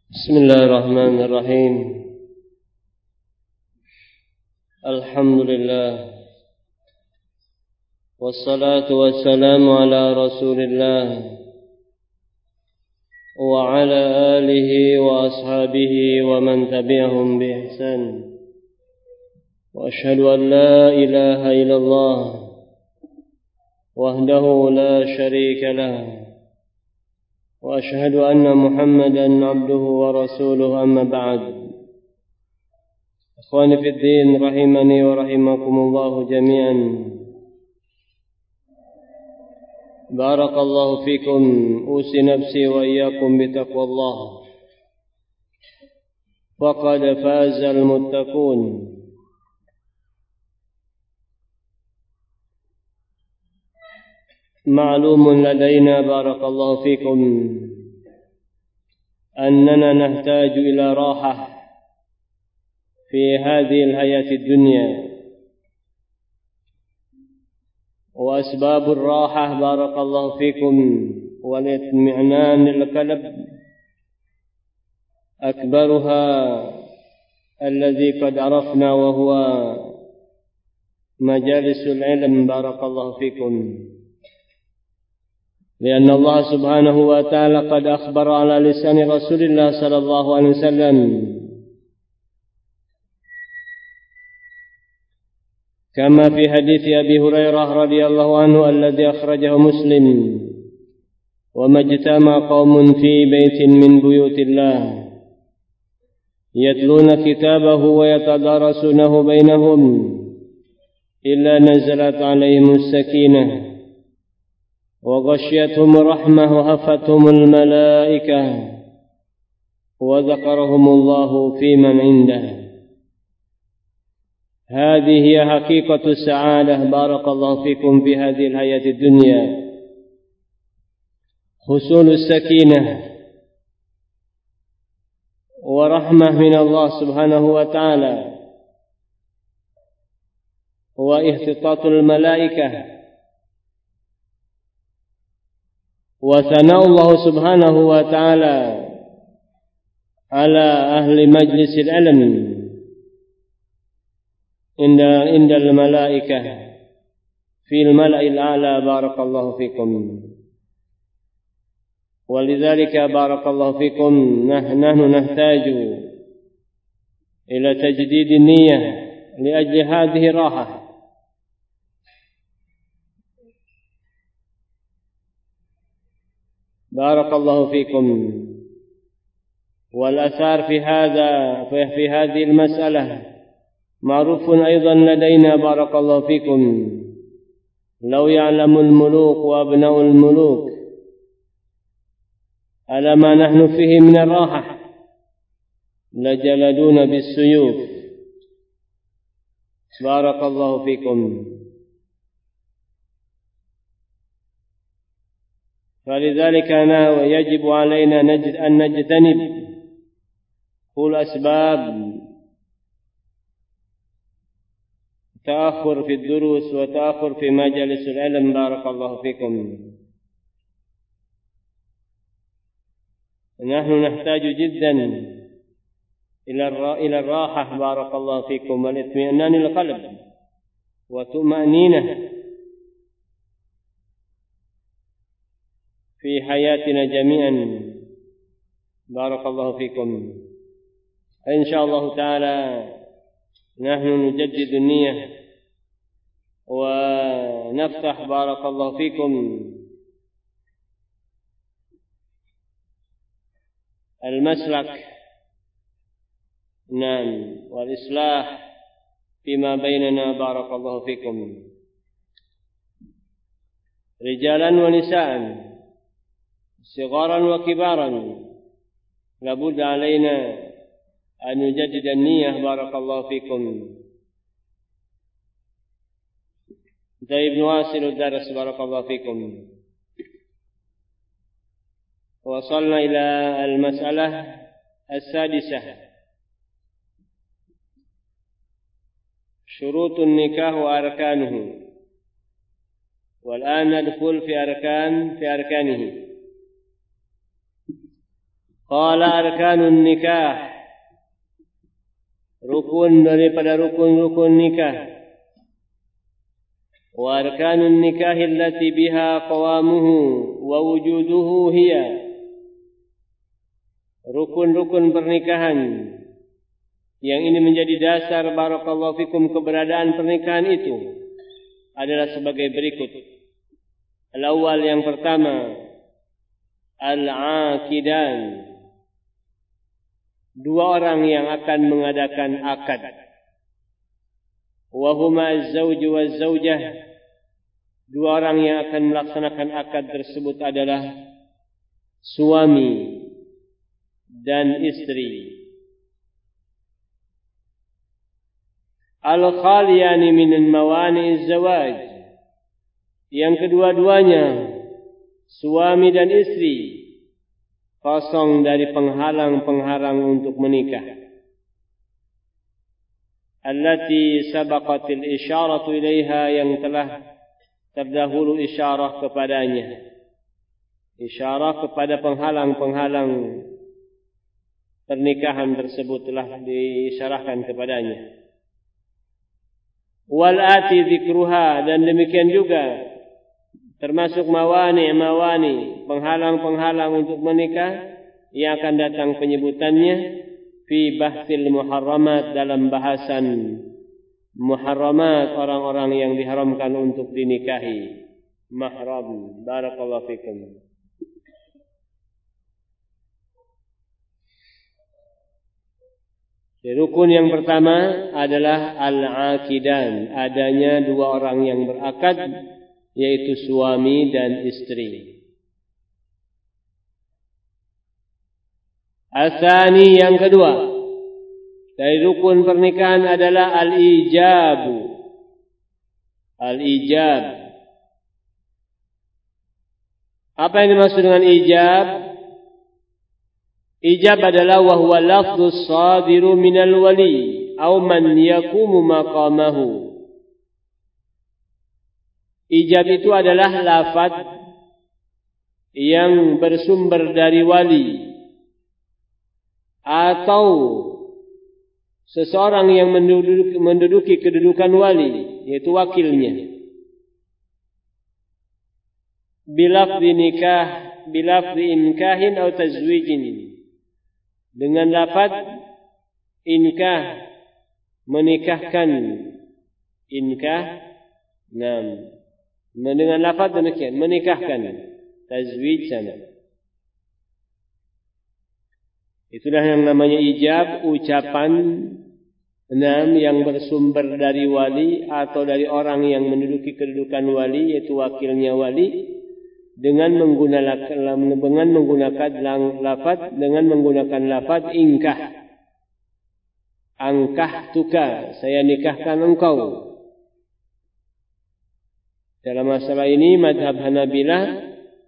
بسم الله الرحمن الرحيم. الحمد لله والصلاة والسلام على رسول الله وعلى آله وأصحابه ومن تبعهم بإحسان، وأشهد أن لا إله إلا الله وحده لا شريك له، وأشهد أن محمدا عبده ورسوله. أما بعد، إخواني في الدين رحمني ورحمكم الله جميعا، بارك الله فيكم. أوصي نفسي وإياكم بتقوى الله، فقد فاز المتقون. معلوم لدينا بارك الله فيكم أننا نحتاج إلى راحة في هذه الحياة الدنيا، وأسباب الراحة بارك الله فيكم والاطمئنان للقلب أكبرها الذي قد عرفنا، وهو مجالس العلم بارك الله فيكم. لأن الله سبحانه وتعالى قد أخبر على لسان رسول الله صلى الله عليه وسلم كما في حديث أبي هريرة رضي الله عنه الذي أخرجه مسلم: وما اجتمع قوم في بيت من بيوت الله يتلون كتابه ويتدارسونه بينهم إلا نزلت عليهم السكينة وغشيتهم الرحمة وحفتهم الملائكة وذكرهم الله في من عنده. هذه هي حقيقة السعادة بارك الله فيكم في هذه الحياة الدنيا، حصول السكينة ورحمة من الله سبحانه وتعالى، واختطاط الملائكة، وثناء الله سبحانه وتعالى على أهل مجلس العلم عند الملائكة في الملأ الأعلى بارك الله فيكم. ولذلك بارك الله فيكم نحن نحتاج إلى تجديد النية لأجل هذه الراحة. بارك الله فيكم. والأثار في هذه المسألة معروف أيضا لدينا بارك الله فيكم. لو يعلم الملوك وأبناء الملوك على ما نحن فيه من الراحة لجلدون بالسيوف. بارك الله فيكم. فلذلك يجب علينا أن نجتنب كل أسباب تأخر في الدروس وتأخر في مجالس العلم بارك الله فيكم. نحن نحتاج جدا إلى الراحة بارك الله فيكم، والاطمئنان للقلب وطمأنينة في حياتنا جميعا بارك الله فيكم. إن شاء الله تعالى نحن نجدد النية ونفتح بارك الله فيكم المسلك والإصلاح فيما بيننا بارك الله فيكم، رجالا ونساء، صغارا وكبارا. لابد علينا أن نجدد النية بارك الله فيكم. طيب، نواصل الدرس بارك الله فيكم. وصلنا إلى المسألة السادسة: شروط النكاح وأركانه. والآن ندخل في أركانه. Qala arkanun nikah, rukun daripada rukun-rukun nikah. Wa arkanun nikah allati biha qawamuhu wa wujuduhu hiya, rukun-rukun pernikahan yang ini menjadi dasar barakallahu fikum keberadaan pernikahan itu adalah sebagai berikut. Al-awwal, yang pertama, al-aqidan, dua orang yang akan mengadakan akad. Wa huma az-zawju waz-zawjah, dua orang yang akan melaksanakan akad tersebut adalah suami dan istri. Al-khaliyani min mawani az-zawaj, yang kedua-duanya suami dan istri kosong dari penghalang-penghalang untuk menikah. Allati sabaqatil isyaratu ilaiha, yang telah terdahulu isyarah kepadanya. Isyarah kepada penghalang-penghalang pernikahan tersebut telah diisyarahkan kepadanya. Wal ati dzikruha, dan demikian juga termasuk mawani, penghalang-penghalang untuk menikah yang akan datang penyebutannya fi bahsil muharramat, dalam bahasan muharramat, orang-orang yang diharamkan untuk dinikahi, mahram. Barakallahu fikum. Rukun yang pertama adalah al-aqidan, adanya dua orang yang berakad, yaitu suami dan istri. Al-thani, yang kedua dari rukun pernikahan adalah al-ijab. Al-ijab, apa yang dimaksud dengan ijab? Ijab adalah wahwa lafdus sadiru minal wali au man yakumu maqamahu. Ijab itu adalah lafaz yang bersumber dari wali atau seseorang yang menduduki kedudukan wali, yaitu wakilnya. Bilafzi nikah, bilafzi inkahin atau tazwijin, dengan lafaz inkah, menikahkan, inkah, dengan lafaz demikian, menikahkan, tazwij sama. Itulah yang namanya ijab, ucapan yang bersumber dari wali atau dari orang yang menduduki kedudukan wali, yaitu wakilnya wali, dengan menggunakan lafaz inkah. Angkah tuka, saya nikahkan engkau. Dalam masalah ini madhab Hanabilah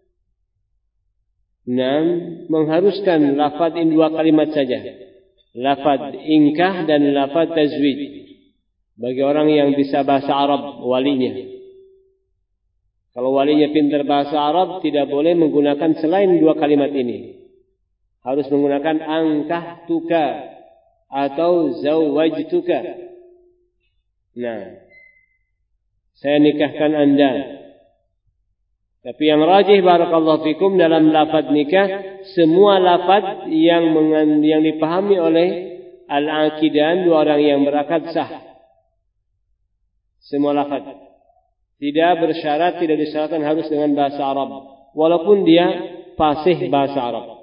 mengharuskan lafaz ini dua kalimat saja, lafaz inkah dan lafaz tazwij, bagi orang yang bisa bahasa Arab, walinya. Kalau walinya pintar bahasa Arab, tidak boleh menggunakan selain dua kalimat ini. Harus menggunakan angkah tuka atau zawajtuka. Saya nikahkan Anda. Tapi yang rajih barakallahu fikum dalam lafaz nikah, semua lafaz yang dipahami oleh al-aqidan, dua orang yang berakad, sah. Semua lafaz. Tidak bersyarat, tidak disyaratkan harus dengan bahasa Arab, walaupun dia fasih bahasa Arab.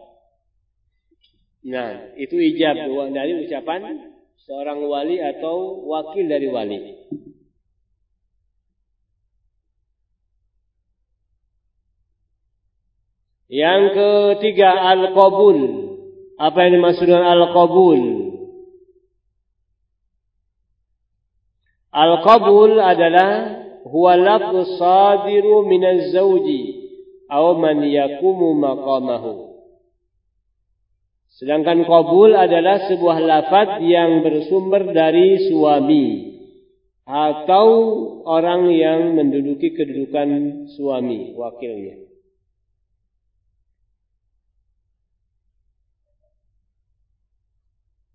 Itu ijab dari ucapan seorang wali atau wakil dari wali. Yang ketiga, al-qabul. Apa yang dimaksud dengan al-qabul? Al-qabul adalah huwa lafdhu sadiru minaz zawji aw man yakumu maqamahu. Sedangkan qabul adalah sebuah lafaz yang bersumber dari suami atau orang yang menduduki kedudukan suami, wakilnya.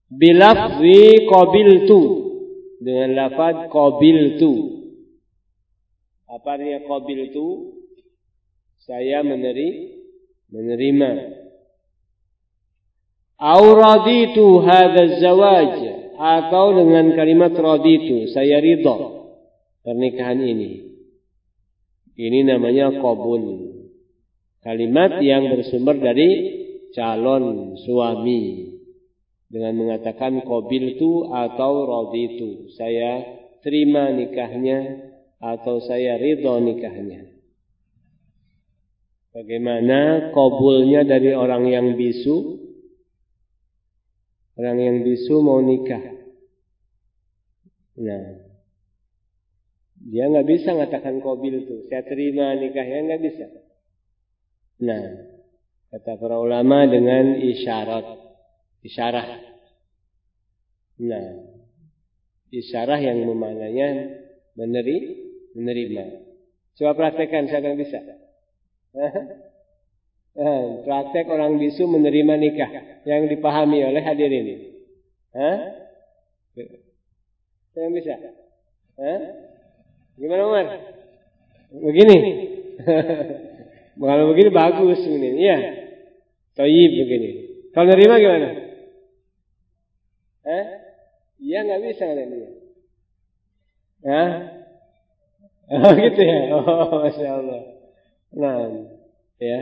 bilafzi qabiltu, dengan lafaz qabiltu. Apa artinya qabiltu? Saya menerima. Au raditu hadzal zawaj, atau dengan kalimat raditu, saya ridha pernikahan ini. Ini namanya qabul. Kalimat yang bersumber dari calon suami dengan mengatakan qabiltu atau raditu, saya terima nikahnya atau saya ridha nikahnya. Bagaimana qabulnya dari orang yang bisu? Orang yang bisu mau nikah, nah dia nggak bisa mengatakan qabiltu, saya terima nikahnya, nggak bisa. Nah, kata para ulama dengan isyarah. Nah, isyarah yang memaknanya menerima. Coba praktekkan, saya nggak bisa. Praktek orang bisu menerima nikah yang dipahami oleh hadirin. Saya nggak bisa. Gimana Umar? Begini. Kalau begini bagus ini, iya. Thayyib begini. Kalau nerima gimana? Iya nggak bisa kalian dia. Oh gitu ya. Oh masya Allah. Nah, ya.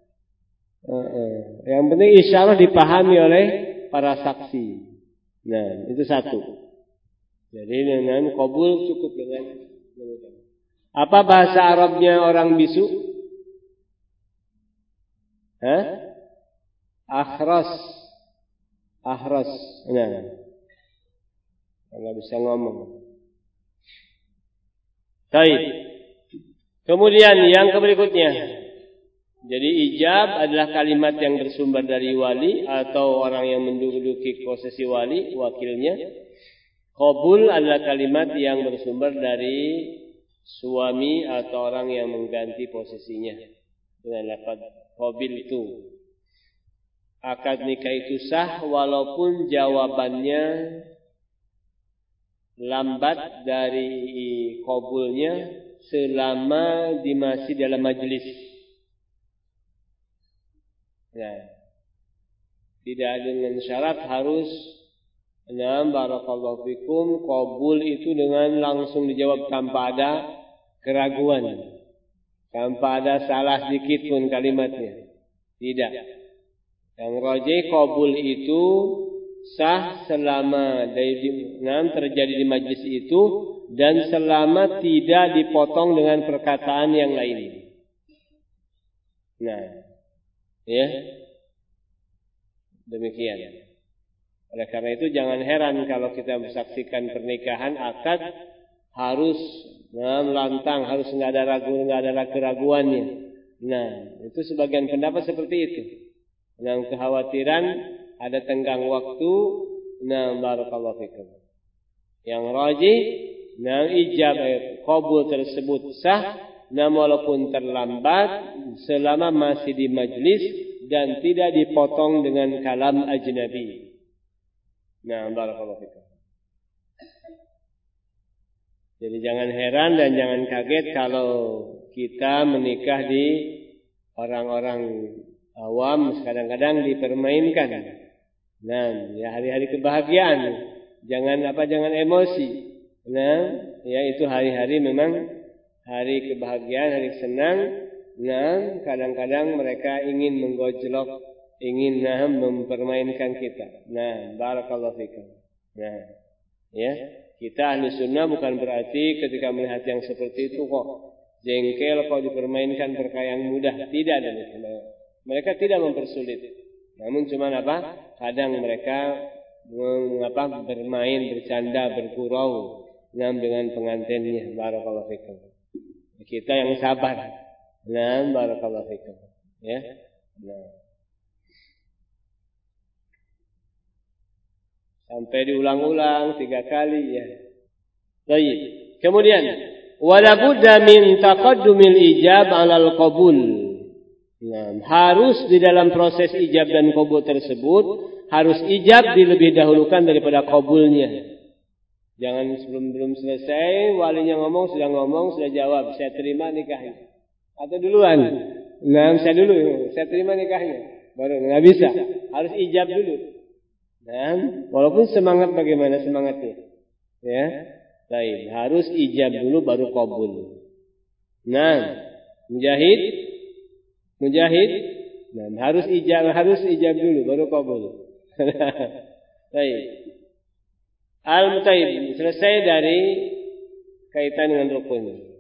Yang penting isyarah dipahami oleh para saksi. Nah, itu satu. Jadi dengan qabul cukup dengan. Apa bahasa Arabnya orang bisu? Akhras. Nah, nggak bisa ngomong. Baik. Kemudian yang berikutnya. Jadi ijab adalah kalimat yang bersumber dari wali atau orang yang menduduki posisi wali, wakilnya. Qabul adalah kalimat yang bersumber dari suami atau orang yang mengganti posisinya dengan lafaz qabiltu. Akad nikah itu sah walaupun jawabannya lambat dari qabulnya selama masih dalam majelis. Nah, tidak dengan syarat harus barakallahu fikum qabul itu dengan langsung dijawab tanpa ada keraguan, tanpa ada salah sedikit pun kalimatnya. Tidak. Yang rajih qabul itu sah selama terjadi di majlis itu dan selama tidak dipotong dengan perkataan yang lain. Nah, ya. Demikian. Oleh karena itu jangan heran kalau kita menyaksikan pernikahan akad harus lantang, harus nggak ada keraguannya. Nah, itu sebagian pendapat seperti itu. Nah, kekhawatiran ada tenggang waktu. Nah, barakallahu fikum. Yang rajih, ijab qabul tersebut sah, walaupun terlambat selama masih di majlis dan tidak dipotong dengan kalam ajnabi. Nah, barakallahu fikum. Jadi jangan heran dan jangan kaget kalau kita menikah di orang-orang awam kadang-kadang dipermainkan. Nah, ya hari-hari kebahagiaan. Jangan emosi. Nah, ya itu hari-hari memang hari kebahagiaan, hari senang. Nah, kadang-kadang mereka ingin menggojlok, ingin mempermainkan kita. Nah, barakallahu fikum. Nah, ya, kita ahli sunnah bukan berarti ketika melihat yang seperti itu kok jengkel, kok dipermainkan perkara yang mudah. Tidak demikian. Mereka tidak mempersulit. Namun cuma kadang mereka bermain, bercanda, bergurau dengan pengantinnya. Barakallahu fikum. Kita yang sabar. Nah, barakallahu fikum. Ya. Nah. Sampai diulang-ulang 3 kali ya. Baik. Kemudian wala budda min taqaddumil ijab 'alal qabul. Nah, harus di dalam proses ijab dan qabul tersebut harus ijab dilebih dahulukan daripada qabulnya. Jangan belum selesai walinya ngomong, sudah jawab, saya terima nikahnya. Atau duluan, nah saya dulu, saya terima nikahnya. Baru nggak bisa, harus ijab dulu. Nah, walaupun semangat bagaimana semangatnya, ya, baik, harus ijab dulu baru qabul. Nah, Mujahid, nah, harus ijab dulu baru qabul. Baik. Al-Mutaib selesai dari kaitan dengan rukun.